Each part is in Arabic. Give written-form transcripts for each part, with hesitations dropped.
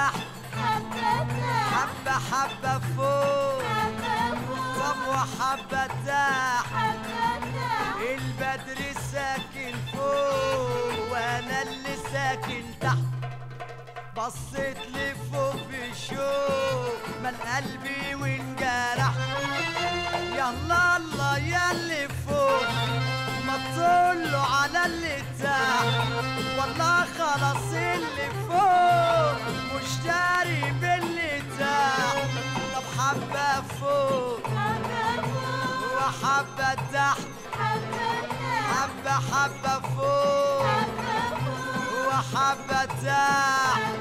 تحت حبة حبة فوق طب وحبة تحت البدر ساكن فوق وانا اللي ساكن تحت بصيت لفوق بشوق مال قلبي وانجرح يلا الله يا اللي فوق ما تطله على اللي تحت والله خلاص اللي فوق مشتري باللي تحت طب حبة فوق وحبة تحت حبة حبة فوق وحبة تحت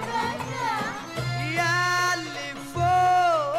يا اللي فوق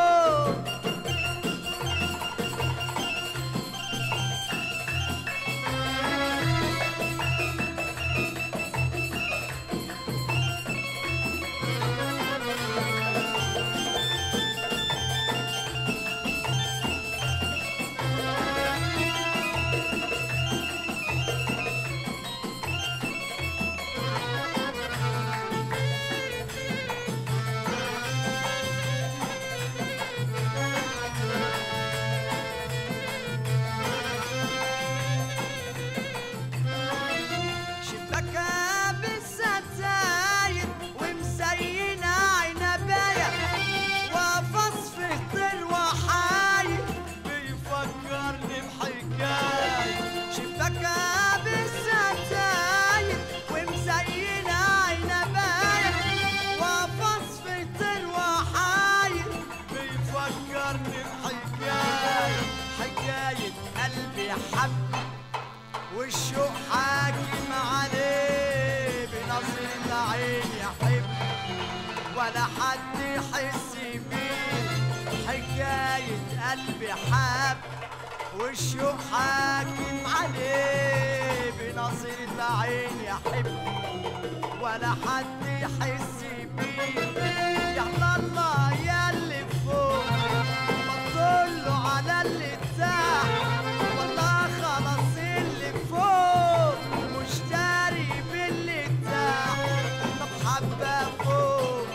والشوق حاكم عليه بنظر العين يحب ولا حد يحس بيه حكاية قلبي حب والشوق حاكم عليه بنظر العين يحب ولا حد يحس بيه يلا الله يا اللي فوق ما تطله على اللي تحت والله خلاص اللي فوق مشتري باللي تحت طب حبة فوق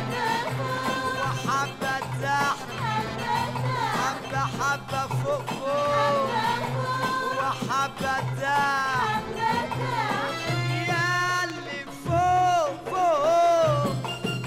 وحبة تحت حبة حبة فوق فوق وحبة تحت يا اللي فوق فوق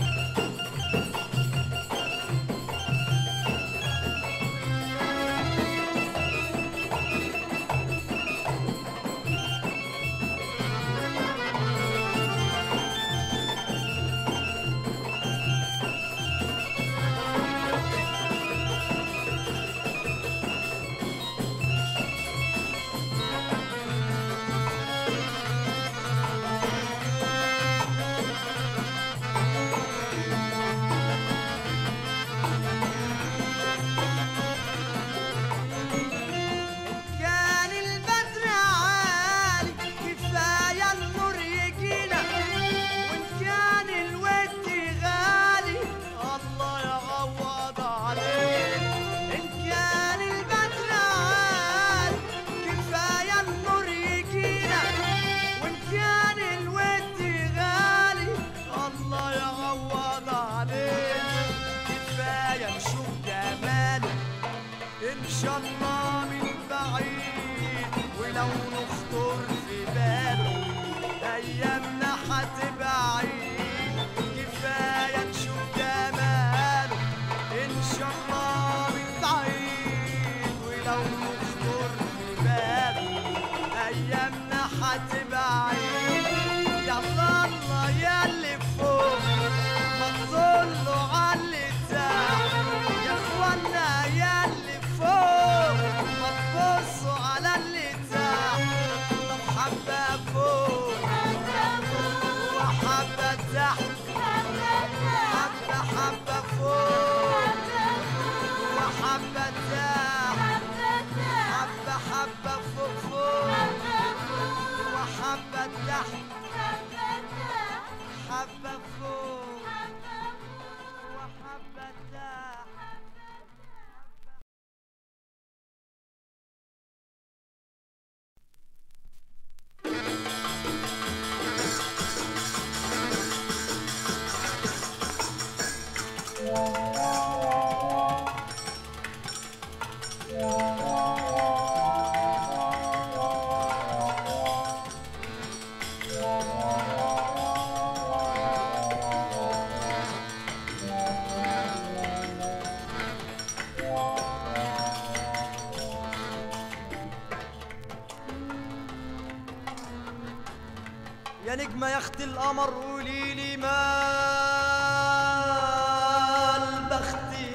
إن شاء الله من بعيد ولو نخطر في باله أيامنا هتبقى عيد كفاية نشوف جماله إن شاء الله من بعيد ولو نخطر في باله أيامنا هتبقى عيد يلا الله يا اللي فوق ما تطله على اللي تحت يا إخوانا يا اللي فوق يا نجمة يا اختي القمر قوليلي مال بختي.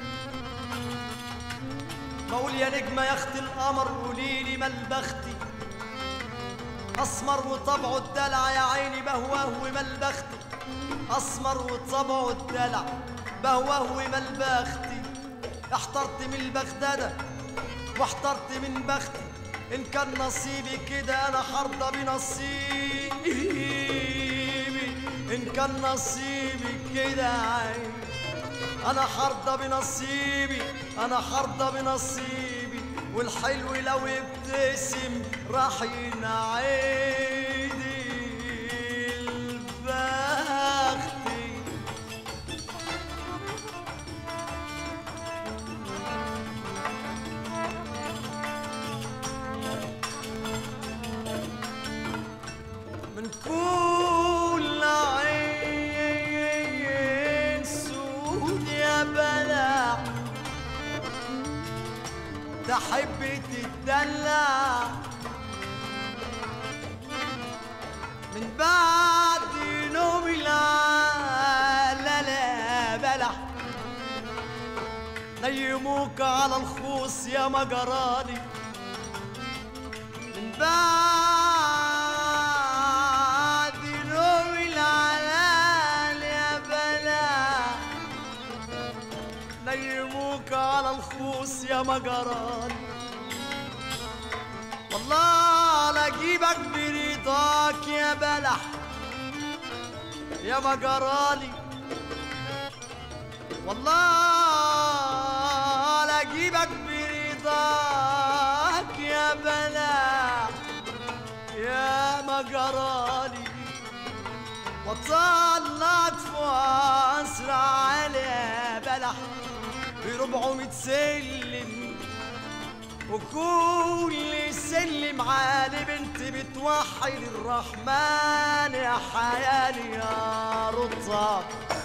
بقول يا نجمة يا اختي القمر قوليلي مال بختي. اسمر وطبعه الدلع يا عيني بهواه ومال بختي. اسمر وطبعه الدلع بهواه ومال بختي. احترت من البغدادة واحترت من بختي. إن كان نصيبي كده أنا حرضى بنصيبي. إن كان نصيبي كده أنا حرضى بنصيبي. أنا حرضى بنصيبي. والحلو لو يبتسم راح ينعيدي البختي. من كل عين سود يا بلع تحب تتدلع. من بعد نوم العلالة بلع نيموك على الخوص يا مجراني. من بعد نوم العلال يا بلا نيموك على الخوص يا مجراني. والله لا اجيبك برضاك يا بلح يا مجراني. والله لا اجيبك برضاك يا بلح يا مجراني. وطلعت فوق اسرع على بلح ب400 سلم. وكل سلم عالي بنت بتوحد الرحمن يا حيالي يا رطب.